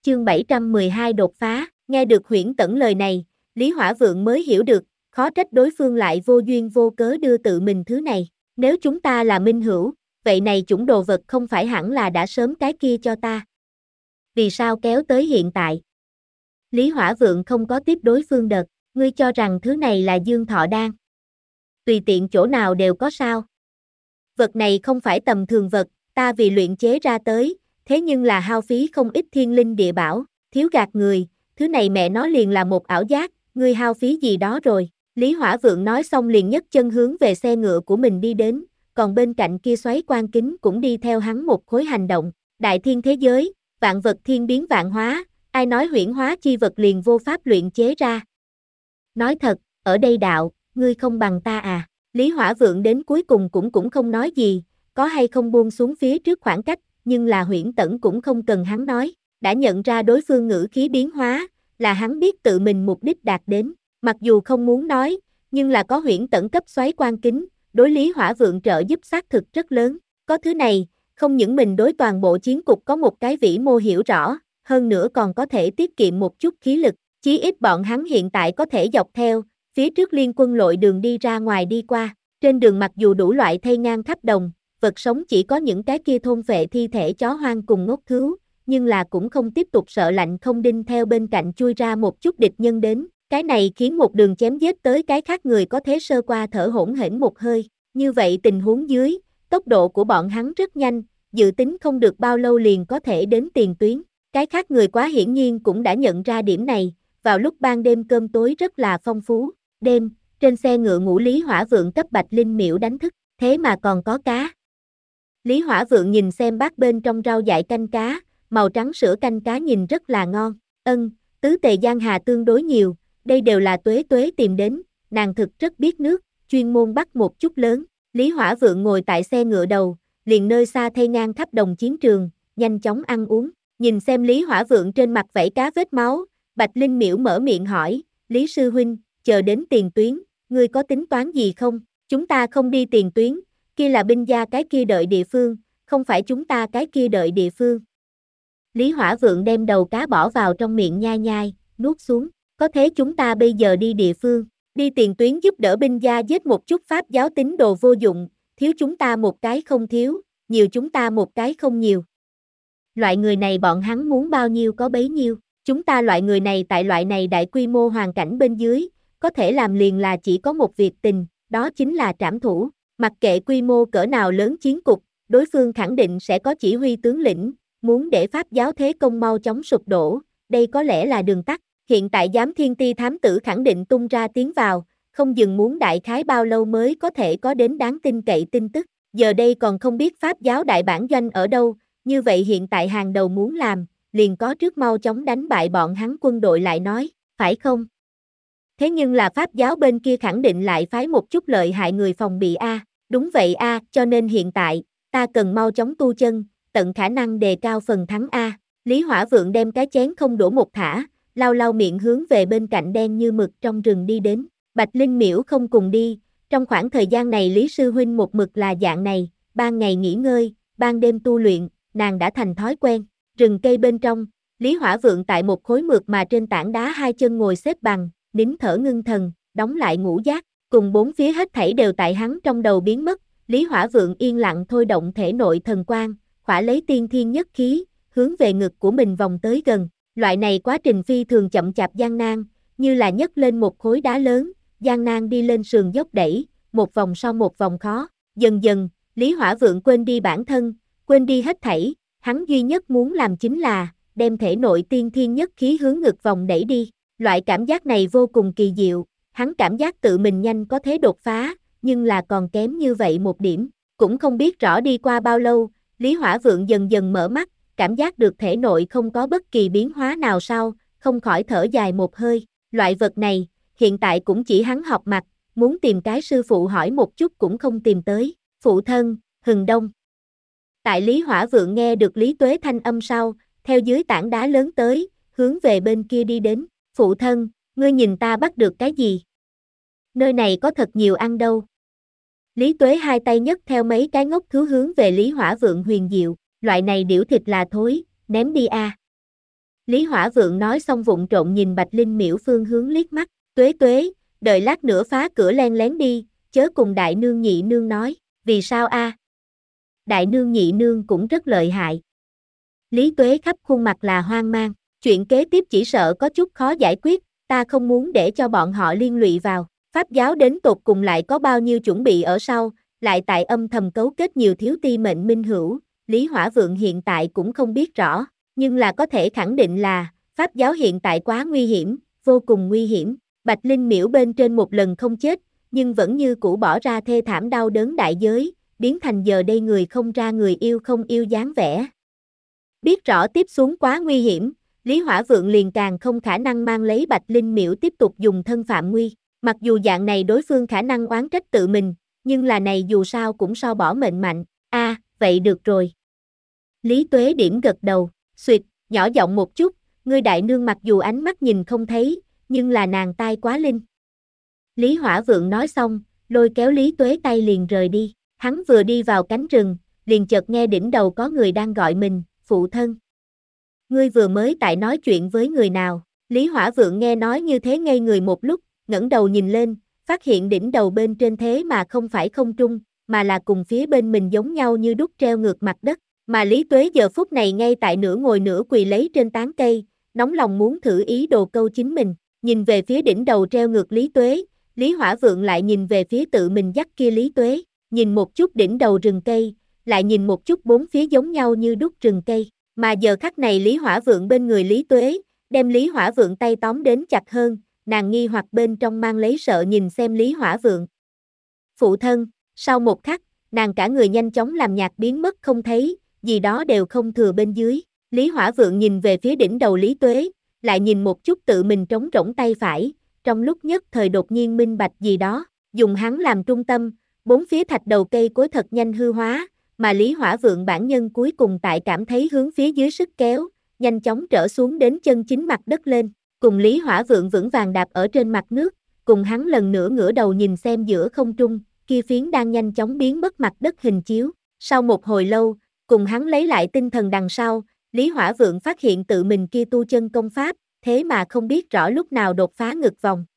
chương 712 đột phá, nghe được Huyễn Tẫn lời này, Lý Hỏa Vượng mới hiểu được, khó trách đối phương lại vô duyên vô cớ đưa tự mình thứ này. Nếu chúng ta là minh hữu, vậy này chủng đồ vật không phải hẳn là đã sớm cái kia cho ta. Vì sao kéo tới hiện tại? Lý Hỏa Vượng không có tiếp đối phương đợt, ngươi cho rằng thứ này là dương thọ đan. Tùy tiện chỗ nào đều có sao. Vật này không phải tầm thường vật, ta vì luyện chế ra tới, thế nhưng là hao phí không ít thiên linh địa bảo, thiếu gạt người, thứ này mẹ nó liền là một ảo giác, ngươi hao phí gì đó rồi. Lý Hỏa Vượng nói xong liền nhấc chân hướng về xe ngựa của mình đi đến, còn bên cạnh kia xoáy quan kính cũng đi theo hắn một khối hành động. Đại thiên thế giới, vạn vật thiên biến vạn hóa, ai nói huyễn hóa chi vật liền vô pháp luyện chế ra. Nói thật, ở đây đạo, ngươi không bằng ta à. Lý Hỏa Vượng đến cuối cùng cũng không nói gì, có hay không buông xuống phía trước khoảng cách, nhưng là Huyễn Tẫn cũng không cần hắn nói, đã nhận ra đối phương ngữ khí biến hóa, là hắn biết tự mình mục đích đạt đến, mặc dù không muốn nói, nhưng là có Huyễn Tẫn cấp xoáy quan kính, đối Lý Hỏa Vượng trợ giúp xác thực rất lớn, có thứ này, không những mình đối toàn bộ chiến cục có một cái vĩ mô hiểu rõ, hơn nữa còn có thể tiết kiệm một chút khí lực, chí ít bọn hắn hiện tại có thể dọc theo, phía trước liên quân lội đường đi ra ngoài đi qua, trên đường mặc dù đủ loại thây ngang khắp đồng, vật sống chỉ có những cái kia thôn phệ thi thể chó hoang cùng ngốc thứu, nhưng là cũng không tiếp tục sợ lạnh không đinh theo bên cạnh chui ra một chút địch nhân đến, cái này khiến một đường chém giết tới cái khác người có thế sơ qua thở hổn hển một hơi, như vậy tình huống dưới, tốc độ của bọn hắn rất nhanh, dự tính không được bao lâu liền có thể đến tiền tuyến, cái khác người quá hiển nhiên cũng đã nhận ra điểm này, vào lúc ban đêm cơm tối rất là phong phú, đêm, trên xe ngựa ngủ Lý Hỏa Vượng cấp Bạch Linh Miễu đánh thức, thế mà còn có cá. Lý Hỏa Vượng nhìn xem bát bên trong rau dại canh cá, màu trắng sữa canh cá nhìn rất là ngon, tứ tề giang hà tương đối nhiều, đây đều là Tuế Tuế tìm đến, nàng thực rất biết nước, chuyên môn bắt một chút lớn, Lý Hỏa Vượng ngồi tại xe ngựa đầu, liền nơi xa thây ngang khắp đồng chiến trường, nhanh chóng ăn uống, nhìn xem Lý Hỏa Vượng trên mặt vảy cá vết máu, Bạch Linh Miễu mở miệng hỏi, Lý Sư Huynh, chờ đến tiền tuyến, ngươi có tính toán gì không? Chúng ta không đi tiền tuyến, kia là binh gia cái kia đợi địa phương, không phải chúng ta cái kia đợi địa phương. Lý Hỏa Vượng đem đầu cá bỏ vào trong miệng nhai nhai, nuốt xuống, có thế chúng ta bây giờ đi địa phương, đi tiền tuyến giúp đỡ binh gia giết một chút pháp giáo tín đồ vô dụng, thiếu chúng ta một cái không thiếu, nhiều chúng ta một cái không nhiều. Loại người này bọn hắn muốn bao nhiêu có bấy nhiêu, chúng ta loại người này tại loại này đại quy mô hoàn cảnh bên dưới, có thể làm liền là chỉ có một việc tình, đó chính là trảm thủ, mặc kệ quy mô cỡ nào lớn chiến cục, đối phương khẳng định sẽ có chỉ huy tướng lĩnh, muốn để pháp giáo thế công mau chóng sụp đổ, đây có lẽ là đường tắt, hiện tại giám thiên ti thám tử khẳng định tung ra tiến vào, không dừng muốn đại khái bao lâu mới có thể có đến đáng tin cậy tin tức, giờ đây còn không biết pháp giáo đại bản doanh ở đâu, như vậy hiện tại hàng đầu muốn làm, liền có trước mau chóng đánh bại bọn hắn quân đội lại nói, phải không? Thế nhưng là pháp giáo bên kia khẳng định lại phái một chút lợi hại người phòng bị a, đúng vậy a, cho nên hiện tại, ta cần mau chóng tu chân, tận khả năng đề cao phần thắng a. Lý Hỏa Vượng đem cái chén không đổ một thả, lau lau miệng hướng về bên cạnh đen như mực trong rừng đi đến. Bạch Linh Miễu không cùng đi, trong khoảng thời gian này Lý Sư Huynh một mực là dạng này, ban ngày nghỉ ngơi, ban đêm tu luyện, nàng đã thành thói quen. Rừng cây bên trong, Lý Hỏa Vượng tại một khối mượt mà trên tảng đá hai chân ngồi xếp bằng, nín thở ngưng thần, đóng lại ngũ giác, cùng bốn phía hết thảy đều tại hắn trong đầu biến mất, Lý Hỏa Vượng yên lặng thôi động thể nội thần quang, khỏa lấy tiên thiên nhất khí, hướng về ngực của mình vòng tới gần, loại này quá trình phi thường chậm chạp gian nan, như là nhấc lên một khối đá lớn, gian nan đi lên sườn dốc đẩy, một vòng sau một vòng khó, dần dần, Lý Hỏa Vượng quên đi bản thân, quên đi hết thảy, hắn duy nhất muốn làm chính là, đem thể nội tiên thiên nhất khí hướng ngực vòng đẩy đi. Loại cảm giác này vô cùng kỳ diệu, hắn cảm giác tự mình nhanh có thế đột phá, nhưng là còn kém như vậy một điểm, cũng không biết rõ đi qua bao lâu, Lý Hỏa Vượng dần dần mở mắt, cảm giác được thể nội không có bất kỳ biến hóa nào sau, không khỏi thở dài một hơi, loại vật này, hiện tại cũng chỉ hắn học mặt, muốn tìm cái sư phụ hỏi một chút cũng không tìm tới, phụ thân, Hừng Đông. Tại Lý Hỏa Vượng nghe được Lý Tuế thanh âm sau, theo dưới tảng đá lớn tới, hướng về bên kia đi đến. Phụ thân, ngươi nhìn ta bắt được cái gì? Nơi này có thật nhiều ăn đâu. Lý Tuế hai tay nhấc theo mấy cái ngốc thú hướng về Lý Hỏa Vượng huyền diệu, loại này điểu thịt là thối, ném đi a. Lý Hỏa Vượng nói xong vụng trộn nhìn Bạch Linh Miễu phương hướng liếc mắt, Tuế Tuế, đợi lát nữa phá cửa len lén đi, chớ cùng đại nương nhị nương nói, vì sao a? Đại nương nhị nương cũng rất lợi hại. Lý Tuế khắp khuôn mặt là hoang mang, chuyện kế tiếp chỉ sợ có chút khó giải quyết, ta không muốn để cho bọn họ liên lụy vào, Pháp giáo đến tột cùng lại có bao nhiêu chuẩn bị ở sau, lại tại âm thầm cấu kết nhiều thiếu ti mệnh minh hữu, Lý Hỏa Vượng hiện tại cũng không biết rõ, nhưng là có thể khẳng định là, Pháp giáo hiện tại quá nguy hiểm, vô cùng nguy hiểm, Bạch Linh Miễu bên trên một lần không chết, nhưng vẫn như cũ bỏ ra thê thảm đau đớn đại giới, biến thành giờ đây người không ra người yêu không yêu dáng vẻ. Biết rõ tiếp xuống quá nguy hiểm, Lý Hỏa Vượng liền càng không khả năng mang lấy Bạch Linh Miễu tiếp tục dùng thân phạm nguy, mặc dù dạng này đối phương khả năng oán trách tự mình, nhưng là này dù sao cũng so bỏ mệnh mạnh, vậy được rồi. Lý Tuế điểm gật đầu, xuyệt, nhỏ giọng một chút, ngươi đại nương mặc dù ánh mắt nhìn không thấy, nhưng là nàng tai quá linh. Lý Hỏa Vượng nói xong, lôi kéo Lý Tuế tay liền rời đi, hắn vừa đi vào cánh rừng, liền chợt nghe đỉnh đầu có người đang gọi mình, phụ thân. Ngươi vừa mới tại nói chuyện với người nào, Lý Hỏa Vượng nghe nói như thế ngây người một lúc, ngẩng đầu nhìn lên, phát hiện đỉnh đầu bên trên thế mà không phải không trung, mà là cùng phía bên mình giống nhau như đúc treo ngược mặt đất, mà Lý Tuế giờ phút này ngay tại nửa ngồi nửa quỳ lấy trên tán cây, nóng lòng muốn thử ý đồ câu chính mình, nhìn về phía đỉnh đầu treo ngược Lý Tuế, Lý Hỏa Vượng lại nhìn về phía tự mình dắt kia Lý Tuế, nhìn một chút đỉnh đầu rừng cây, lại nhìn một chút bốn phía giống nhau như đúc rừng cây, mà giờ khắc này Lý Hỏa Vượng bên người Lý Tuế, đem Lý Hỏa Vượng tay tóm đến chặt hơn, nàng nghi hoặc bên trong mang lấy sợ nhìn xem Lý Hỏa Vượng. Phụ thân, sau một khắc, nàng cả người nhanh chóng làm nhạt biến mất không thấy, gì đó đều không thừa bên dưới, Lý Hỏa Vượng nhìn về phía đỉnh đầu Lý Tuế, lại nhìn một chút tự mình trống rỗng tay phải, trong lúc nhất thời đột nhiên minh bạch gì đó, dùng hắn làm trung tâm, bốn phía thạch đầu cây cối thật nhanh hư hóa, mà Lý Hỏa Vượng bản nhân cuối cùng tại cảm thấy hướng phía dưới sức kéo, nhanh chóng trở xuống đến chân chính mặt đất lên, cùng Lý Hỏa Vượng vững vàng đạp ở trên mặt nước, cùng hắn lần nữa ngửa đầu nhìn xem giữa không trung, kia phiến đang nhanh chóng biến mất mặt đất hình chiếu, sau một hồi lâu, cùng hắn lấy lại tinh thần đằng sau, Lý Hỏa Vượng phát hiện tự mình kia tu chân công pháp, thế mà không biết rõ lúc nào đột phá ngực vòng,